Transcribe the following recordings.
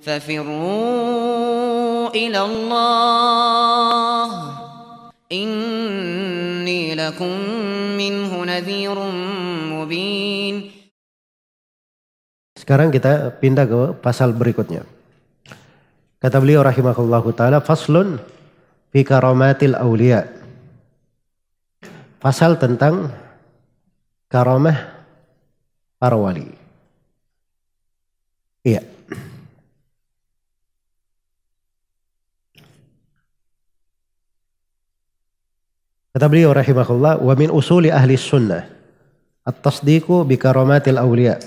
ففروا إلى الله إني لكم منه نذير مبين. Sekarang kita pindah ke pasal berikutnya. Kata beliau rahimahullahu ta'ala, faslun fi karamatil awliya. Pasal tentang karamah para wali. Iya. Kata beliau rahimahullah, wa min usuli ahli sunnah at-tasdiqu bi karamatil awliya.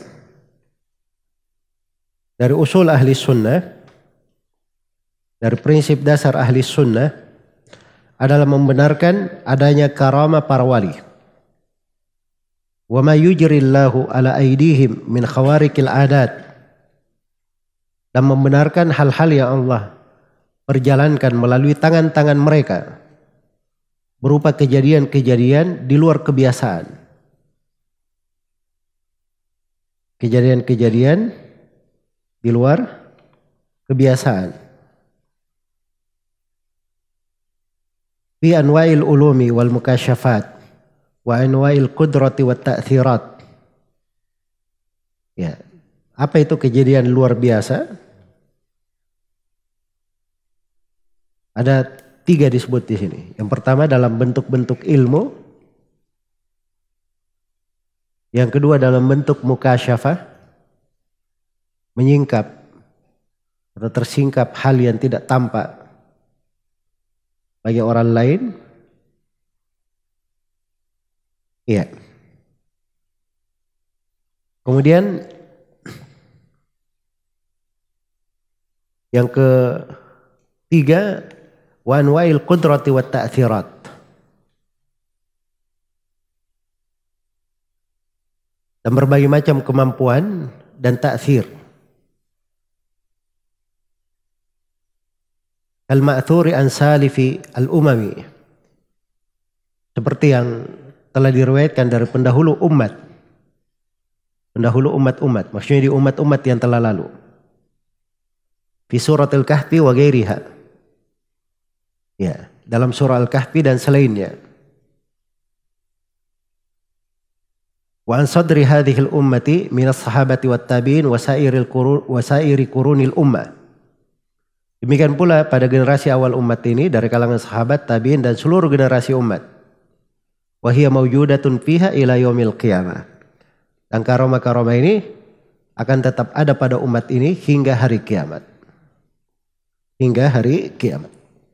Dari usul ahli sunnah, dari prinsip dasar ahli sunnah adalah membenarkan adanya karamah para wali. Wa ma yujrillahu ala aidihim min khawarikil adat. Dan membenarkan hal-hal yang Allah perjalankan melalui tangan-tangan mereka berupa kejadian-kejadian di luar kebiasaan. Kejadian-kejadian di luar kebiasaan. Fi anwa'il ulumi wal mukasyafat wa anwa'il qudrati wat ta'thirat. Ya, apa itu kejadian luar biasa? Ada 3 disebut di sini. Yang pertama dalam bentuk-bentuk ilmu. Yang kedua dalam bentuk mukasyafah, menyingkap atau tersingkap hal yang tidak tampak bagi orang lain. Iya. Kemudian yang ketiga, wa anwa'il qudrati wat ta'thirat. Dan berbagai macam kemampuan dan ta'thir. Al-ma'thuri an salifi al-umami. Seperti yang telah diriwayatkan dari pendahulu umat. Pendahulu umat-umat. Maksudnya di umat-umat yang telah lalu. Fi surat al-kahfi wa ghairiha. Ya, dalam surah al-kahfi dan selainnya. Wa an sadri hadhil ummati minas sahabati wat tabi'in wa sairi qurunil ummah. Demikian pula pada generasi awal umat ini dari kalangan sahabat, tabi'in dan seluruh generasi umat. Wa hiya mawjudatun fiha ila yaumil qiyamah. Dan karamah-karamah ini akan tetap ada pada umat ini hingga hari kiamat. Hingga hari kiamat.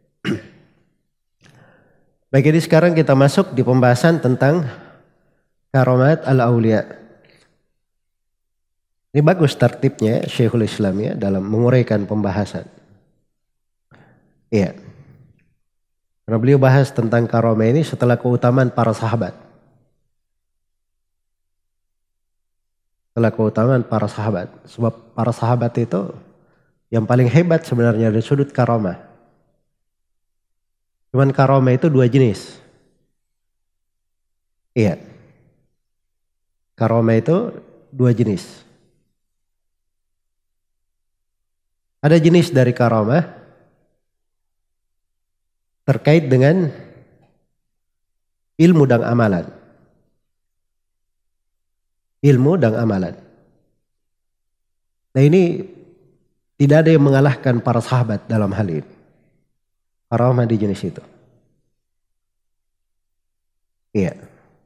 Baik, jadi sekarang kita masuk di pembahasan tentang karamat al-awliya. Ini bagus tertibnya Syekhul Islam ya dalam menguraikan pembahasan. Iya. Karena beliau bahas tentang karamah ini setelah keutamaan para sahabat. Setelah keutamaan para sahabat. Sebab para sahabat itu yang paling hebat sebenarnya dari sudut karamah. Cuman karamah itu 2 jenis. Iya. Karamah itu 2 jenis. Ada jenis dari karamah terkait dengan ilmu dan amalan. Ilmu dan amalan. Nah ini tidak ada yang mengalahkan para sahabat dalam hal ini. Karamah di jenis itu. Iya.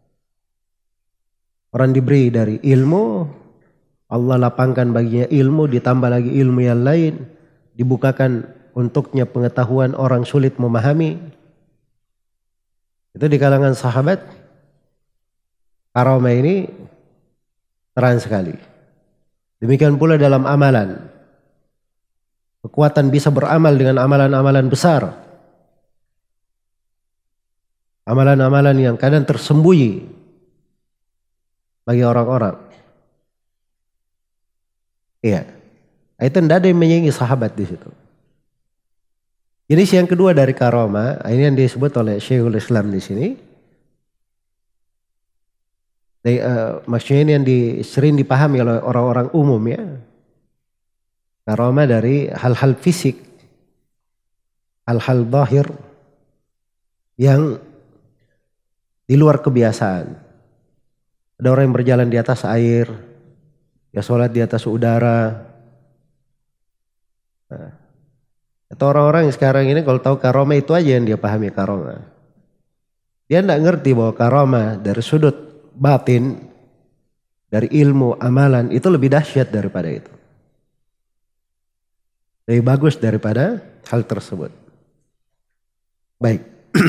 Orang diberi dari ilmu, Allah lapangkan baginya ilmu, ditambah lagi ilmu yang lain, dibukakan untuknya pengetahuan orang sulit memahami. Itu di kalangan sahabat, karamah ini terang sekali. Demikian pula dalam amalan. Kekuatan bisa beramal dengan amalan-amalan besar. Amalan-amalan yang kadang tersembunyi bagi orang-orang. Iya. Itu tidak ada yang menyaingi sahabat di situ. Jenis yang kedua dari karamah, ini yang disebut oleh Syekhul Islam di sini. Maksudnya ini yang sering dipahami oleh orang-orang umum ya. Karamah dari hal-hal fisik, hal-hal zahir yang di luar kebiasaan. Ada orang yang berjalan di atas air, ya sholat di atas udara. Nah, atau orang-orang yang sekarang ini kalau tahu karamah itu aja yang dia pahami karamah. Dia tidak ngerti bahwa karamah dari sudut batin, dari ilmu, amalan itu lebih dahsyat daripada itu. Lebih bagus daripada hal tersebut. Baik.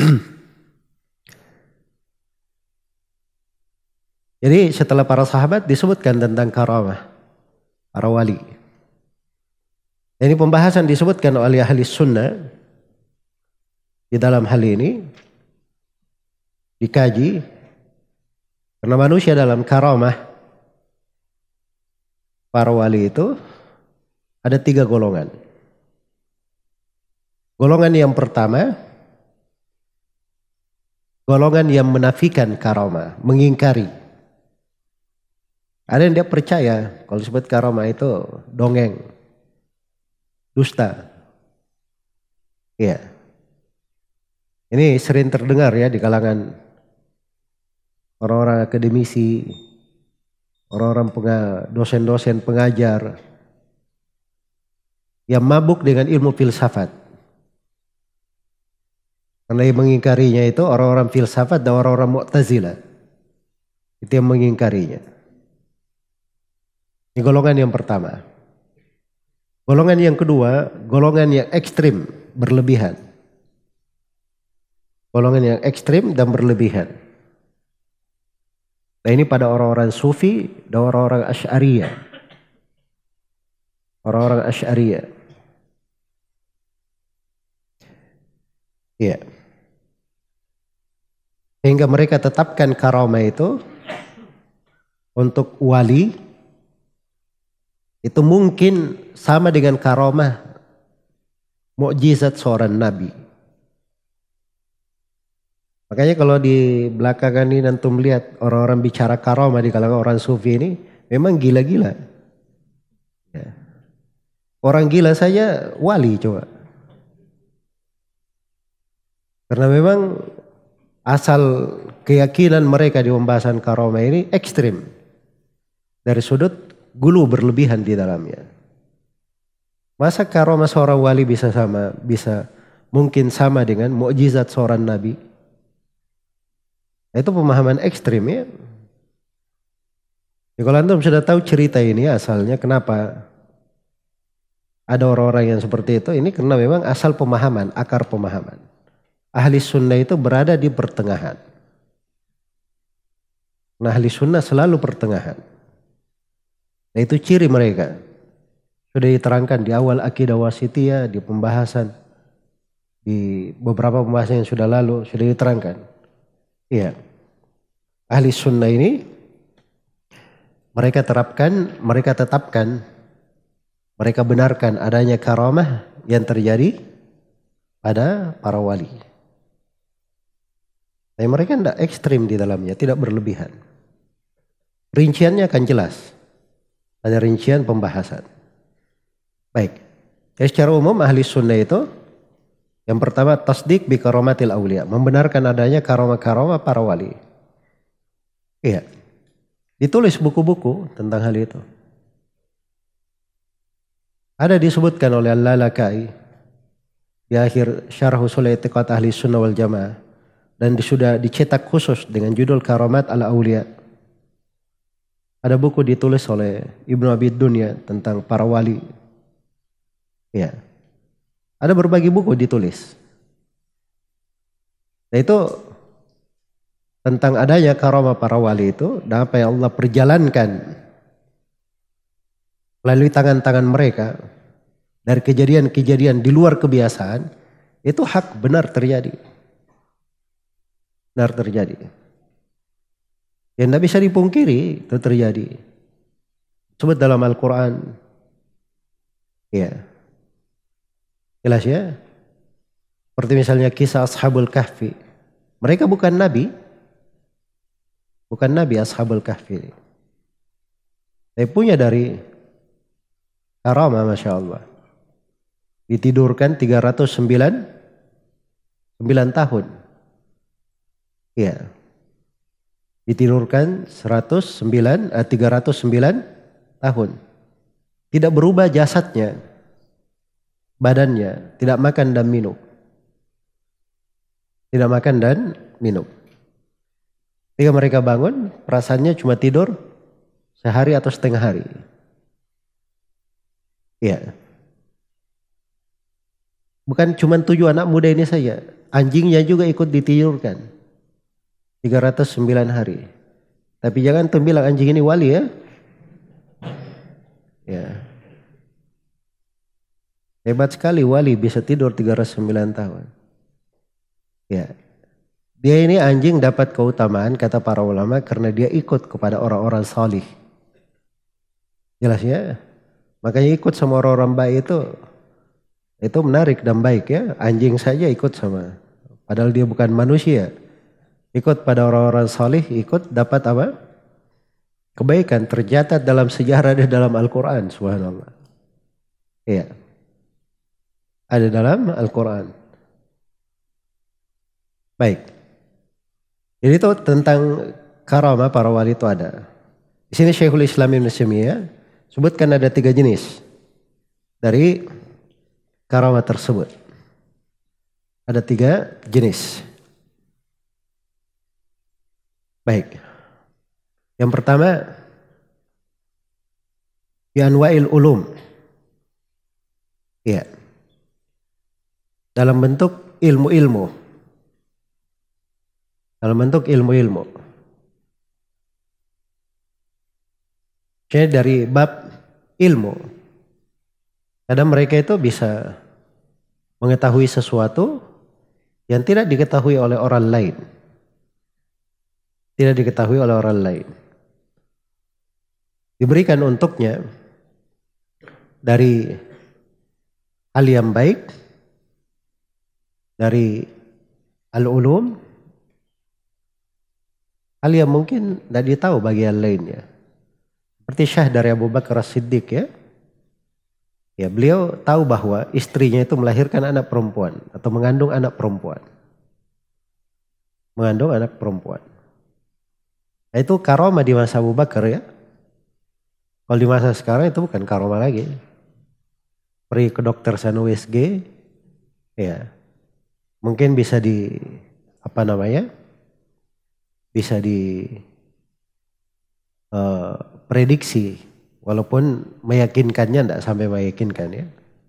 Jadi setelah para sahabat disebutkan tentang karamah, para wali. Ini pembahasan disebutkan oleh ahli sunnah di dalam hal ini dikaji karena manusia dalam karamah para wali itu ada 3 golongan. Golongan yang pertama, golongan yang menafikan karamah, mengingkari. Ada yang dia percaya kalau disebut karamah itu dongeng, dusta. Ya. Ini sering terdengar ya di kalangan orang-orang akademisi, orang-orang dosen-dosen pengajar yang mabuk dengan ilmu filsafat. Karena yang mengingkarinya itu orang-orang filsafat dan orang-orang Mu'tazilah. Itu yang mengingkarinya. Ini golongan yang pertama. Golongan yang kedua, golongan yang ekstrim, berlebihan. Golongan yang ekstrim dan berlebihan. Nah ini pada orang-orang sufi dan orang-orang asy'ariyah. Orang-orang asy'ariyah. Iya. Sehingga mereka tetapkan karamah itu untuk wali itu mungkin sama dengan karamah mukjizat seorang nabi. Makanya kalau di belakangan ini antum melihat orang-orang bicara karamah di kalangan orang sufi ini memang gila-gila. Ya. Orang gila saja wali coba. Karena memang asal keyakinan mereka di pembahasan karamah ini ekstrim. Dari sudut gulu berlebihan di dalamnya. Masa karamah seorang wali bisa mungkin sama dengan mukjizat seorang nabi? Itu pemahaman ekstrim ya. Ya kalau antum sudah tahu cerita ini asalnya kenapa ada orang-orang yang seperti itu, ini karena memang asal pemahaman, akar pemahaman. Ahli sunnah itu berada di pertengahan. Nah ahli sunnah selalu pertengahan. Nah itu ciri mereka. Sudah diterangkan di awal akidah wasitiyah, di pembahasan, di beberapa pembahasan yang sudah lalu, sudah diterangkan. Iya. Ahli sunnah ini, mereka tetapkan, mereka benarkan adanya karamah yang terjadi pada para wali. Tapi mereka tidak ekstrim di dalamnya, tidak berlebihan. Rinciannya akan jelas. Ada rincian pembahasan. Baik. Jadi secara umum ahli sunnah itu yang pertama tasdik bi karamatil aulia, membenarkan adanya karamah-karamah para wali. Iya. Ditulis buku-buku tentang hal itu. Ada disebutkan oleh Al-Lalakai di akhir Syarh Ushul I'tiqad Ahli Sunnah wal Jamaah dan sudah dicetak khusus dengan judul Karamat al-Aulia. Ada buku ditulis oleh Ibnu Abi Dunya tentang para wali. Ya. Ada berbagai buku ditulis. Nah itu tentang adanya karamah para wali itu dan apa yang Allah perjalankan melalui tangan-tangan mereka dari kejadian-kejadian di luar kebiasaan itu hak benar terjadi. Benar terjadi. Yang tidak bisa dipungkiri itu terjadi. Sebut dalam Al-Quran. Ya. Jelas ya. Seperti misalnya kisah Ashabul Kahfi. Mereka bukan nabi. Bukan nabi Ashabul Kahfi. Tapi punya dari Karamah Masya Allah. Ditidurkan 309 tahun. Ya. Ditidurkan 309 tahun. Tidak berubah jasadnya, badannya, tidak makan dan minum. Tidak makan dan minum. Ketika mereka bangun, perasaannya cuma tidur sehari atau setengah hari. Ya. Bukan cuma 7 anak muda ini saja. Anjingnya juga ikut ditidurkan. 309 hari. Tapi jangan tuh bilang anjing ini wali ya. Ya. Hebat sekali wali bisa tidur 309 tahun. Ya. Dia ini anjing dapat keutamaan kata para ulama karena dia ikut kepada orang-orang salih. Jelas ya? Makanya ikut sama orang-orang baik itu menarik dan baik ya. Anjing saja ikut sama. Padahal dia bukan manusia. Ikut pada orang-orang salih, ikut dapat apa? Kebaikan tercatat dalam sejarah dan dalam Al-Quran. Subhanallah. Iya. Ada dalam Al-Quran. Baik. Jadi itu tentang karamah para wali itu ada. Di sini Syekhul Islam Ibnu Taimiyah sebutkan ada 3 jenis dari karamah tersebut. Ada 3 jenis. Baik. Yang pertama, bi anwa'il ulum. Ya. Dalam bentuk ilmu-ilmu. Dalam bentuk ilmu-ilmu. Jadi dari bab ilmu. Kadang mereka itu bisa mengetahui sesuatu yang tidak diketahui oleh orang lain. Tidak diketahui oleh orang lain. Diberikan untuknya dari hal yang baik, dari al-ulum, hal yang mungkin tidak ditahu bagi yang lainnya. Seperti syah dari Abu Bakar As-Siddiq ya. Ya, beliau tahu bahwa istrinya itu melahirkan anak perempuan atau mengandung anak perempuan. Mengandung anak perempuan. Nah, itu karamah di masa Abu Bakar ya. Kalau di masa sekarang itu bukan karamah lagi. Pergi ke dokter sana USG, ya mungkin bisa bisa di prediksi, walaupun meyakinkannya tidak sampai meyakinkan ya.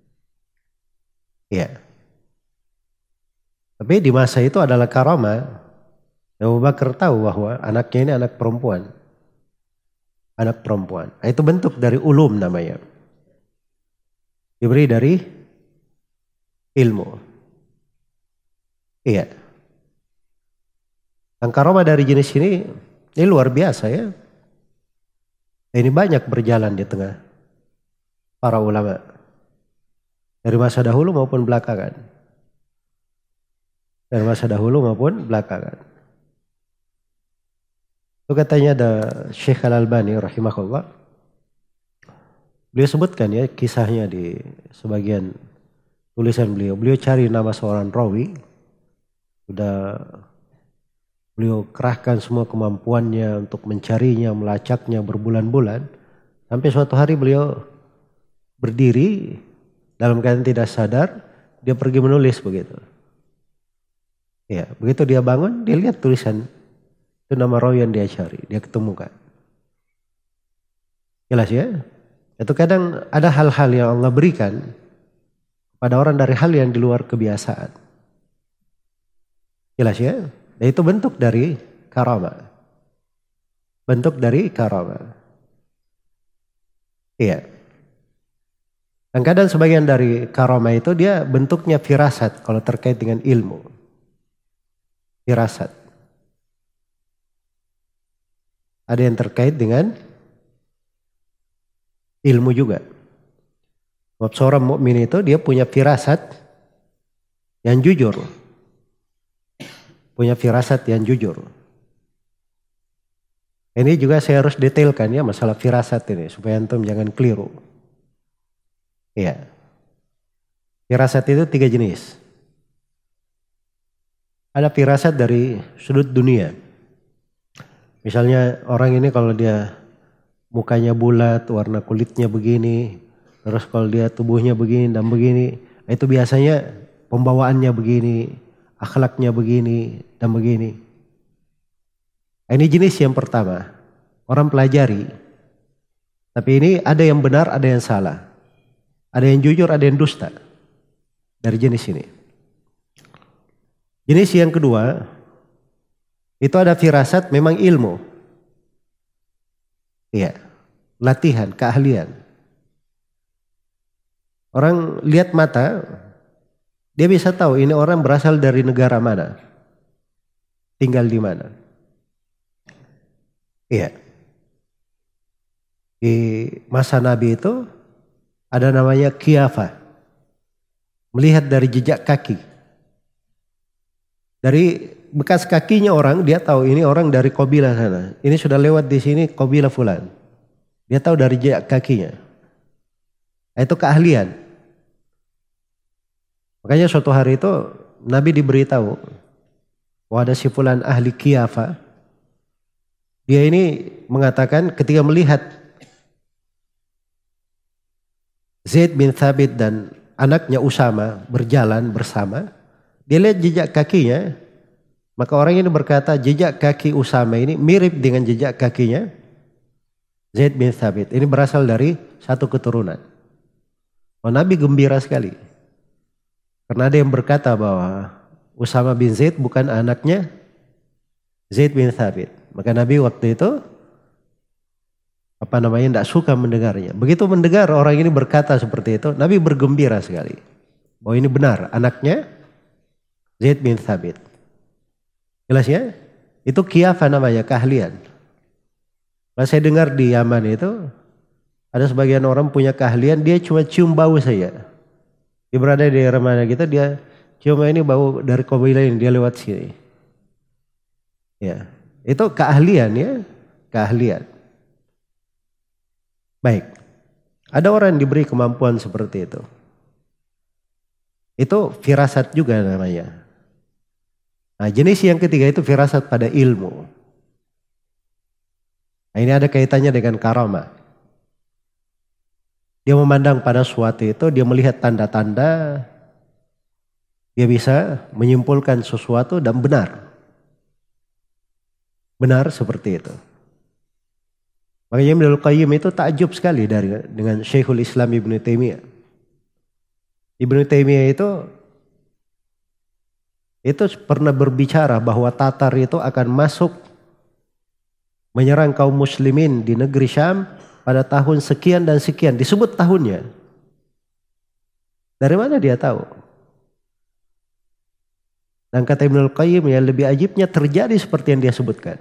Ya. Tapi di masa itu adalah karamah. Abu Bakar tahu bahwa anaknya ini anak perempuan. Anak perempuan. Nah, itu bentuk dari ulum namanya. Diberi dari ilmu. Iya. Karamah dari jenis ini luar biasa ya. Ini banyak berjalan di tengah para ulama. Dari masa dahulu maupun belakangan. Dari masa dahulu maupun belakangan. Itu katanya ada Syekh Al-Albani rahimahullah. Beliau sebutkan ya kisahnya di sebagian tulisan beliau. Beliau cari nama seorang rawi. Sudah beliau kerahkan semua kemampuannya untuk mencarinya, melacaknya berbulan-bulan. Sampai suatu hari beliau berdiri dalam keadaan tidak sadar. Dia pergi menulis begitu. Ya, begitu dia bangun, dia lihat tulisan. Itu nama rawi yang dia cari, dia ketemukan. Jelas ya? Itu kadang ada hal-hal yang Allah berikan pada orang dari hal yang di luar kebiasaan. Jelas ya? Dan itu bentuk dari karamah. Bentuk dari karamah. Iya. Dan kadang sebagian dari karamah itu dia bentuknya firasat kalau terkait dengan ilmu. Firasat. Ada yang terkait dengan ilmu juga. Seorang mukmin itu dia punya firasat yang jujur. Punya firasat yang jujur. Ini juga saya harus detailkan ya masalah firasat ini supaya antum jangan keliru. Iya. Firasat itu 3 jenis. Ada firasat dari sudut dunia. Misalnya orang ini kalau dia mukanya bulat, warna kulitnya begini, terus kalau dia tubuhnya begini dan begini, itu biasanya pembawaannya begini, akhlaknya begini dan begini. Ini jenis yang pertama. Orang pelajari. Tapi ini ada yang benar, ada yang salah. Ada yang jujur, ada yang dusta. Dari jenis ini. Jenis yang kedua, itu ada firasat memang ilmu. Iya, latihan, keahlian. Orang lihat mata, dia bisa tahu ini orang berasal dari negara mana. Tinggal di mana. Iya. Di masa Nabi itu ada namanya kiafah. Melihat dari jejak kaki. Dari bekas kakinya orang, dia tahu ini orang dari kabilah sana. Ini sudah lewat di sini kabilah fulan. Dia tahu dari jejak kakinya. Itu keahlian. Makanya suatu hari itu Nabi diberitahu bahwa ada si fulan ahli kiafah. Dia ini mengatakan ketika melihat Zaid bin Thabit dan anaknya Usama berjalan bersama, dia lihat jejak kakinya, maka orang ini berkata jejak kaki Usama ini mirip dengan jejak kakinya Zaid bin Thabit. Ini berasal dari satu keturunan. Oh, Nabi gembira sekali. Karena ada yang berkata bahwa Usama bin Zaid bukan anaknya Zaid bin Thabit. Maka Nabi waktu itu tidak suka mendengarnya. Begitu mendengar orang ini berkata seperti itu, Nabi bergembira sekali. Bahwa ini benar, anaknya Zaid bin Thabit. Jelas ya? Itu kiafah namanya, keahlian. Kalau saya dengar di Yaman itu, ada sebagian orang punya keahlian, dia cuma cium bau saja. Dia berada di daerah mana kita, dia cium ini bau dari kabilah ini, dia lewat sini. Ya, itu keahlian ya, keahlian. Baik, ada orang yang diberi kemampuan seperti itu. Itu firasat juga namanya. Nah, jenis yang ketiga itu firasat pada ilmu. Nah, ini ada kaitannya dengan karamah. Dia memandang pada suatu itu, dia melihat tanda-tanda, dia bisa menyimpulkan sesuatu dan benar. Benar seperti itu. Makanya Ibnul Qayyim itu takjub sekali dengan Syekhul Islam Ibnu Taimiyah. Ibnu Taimiyah itu pernah berbicara bahwa Tatar itu akan masuk menyerang kaum muslimin di negeri Syam pada tahun sekian dan sekian. Disebut tahunnya. Dari mana dia tahu? Dan kata Ibnul Qayyim yang lebih ajibnya terjadi seperti yang dia sebutkan.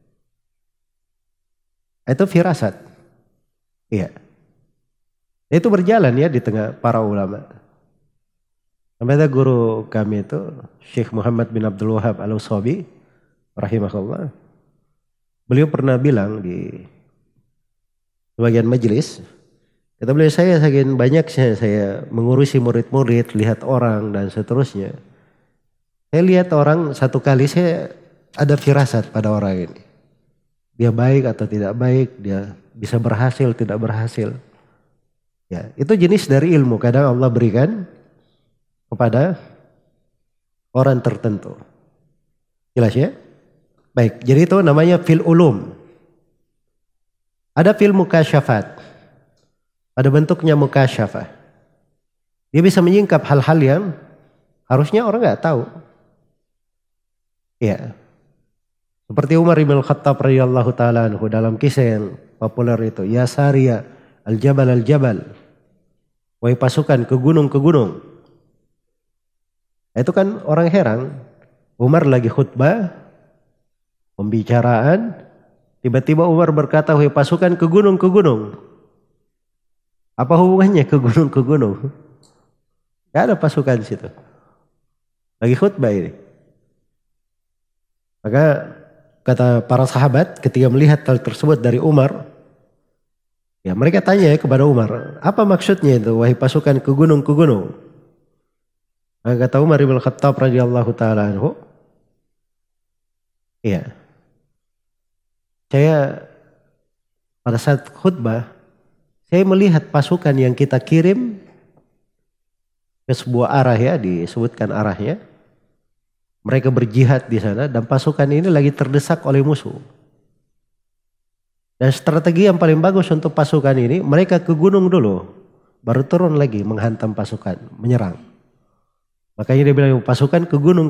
Itu firasat. Iya. Itu berjalan ya di tengah para ulama. Sampai ada guru kami itu Syekh Muhammad bin Abdul Wahab Al-Usabi rahimahullah. Beliau pernah bilang di sebagian majelis, kata beliau, saya saking banyaknya saya mengurusi murid-murid, lihat orang dan seterusnya. Saya lihat orang satu kali saya ada firasat pada orang ini. Dia baik atau tidak baik, dia bisa berhasil, tidak berhasil. Ya, itu jenis dari ilmu. Kadang Allah berikan kepada orang tertentu. Jelas ya? Baik, jadi itu namanya fil ulum. Ada fil mukasyafat. Pada bentuknya mukasyafah. Dia bisa menyingkap hal-hal yang harusnya orang nggak tahu. Ya. Seperti Umar bin Khattab radhiyallahu taala anhu dalam kisah yang populer itu, ya Sariya al-jabal al-jabal. Wahai pasukan ke gunung ke gunung. Itu kan orang heran. Umar lagi khutbah, pembicaraan, tiba-tiba Umar berkata, wahai pasukan ke gunung ke gunung. Apa hubungannya ke gunung ke gunung? Gak ada pasukan di situ. Lagi khutbah ini. Maka kata para sahabat ketika melihat hal tersebut dari Umar, Ya, mereka tanya kepada Umar, apa maksudnya itu wahai pasukan ke gunung? Maka kata Umar bin Khattab radhiyallahu taala anhu, ya, saya pada saat khutbah saya melihat pasukan yang kita kirim ke sebuah arah, ya, disebutkan arahnya. Mereka berjihad di sana dan pasukan ini lagi terdesak oleh musuh. Dan strategi yang paling bagus untuk pasukan ini, mereka ke gunung dulu, baru turun lagi menghantam pasukan, menyerang. Makanya dia bilang pasukan ke gunung.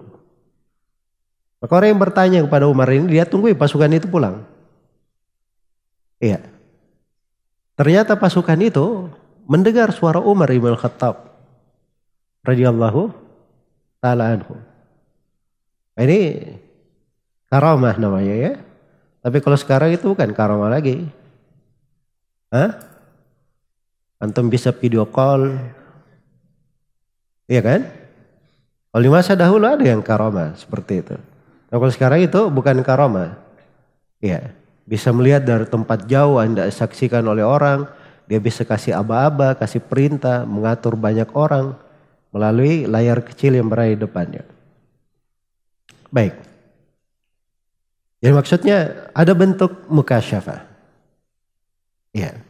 Maka orang yang bertanya kepada Umar ini, dia tunggu pasukan itu pulang. Iya. Ternyata pasukan itu mendengar suara Umar ibn Khattab radhiyallahu taala anhu. Ini karamah namanya, ya. Tapi kalau sekarang itu bukan karamah lagi. Hah? Antum bisa video call. Iya kan? Kalau di masa dahulu ada yang karamah seperti itu. Nah, kalau sekarang itu bukan karamah. Iya. Bisa melihat dari tempat jauh, Anda saksikan oleh orang. Dia bisa kasih aba-aba, kasih perintah, mengatur banyak orang melalui layar kecil yang berada di depannya. Baik. Jadi maksudnya ada bentuk mukasyafah. Ya.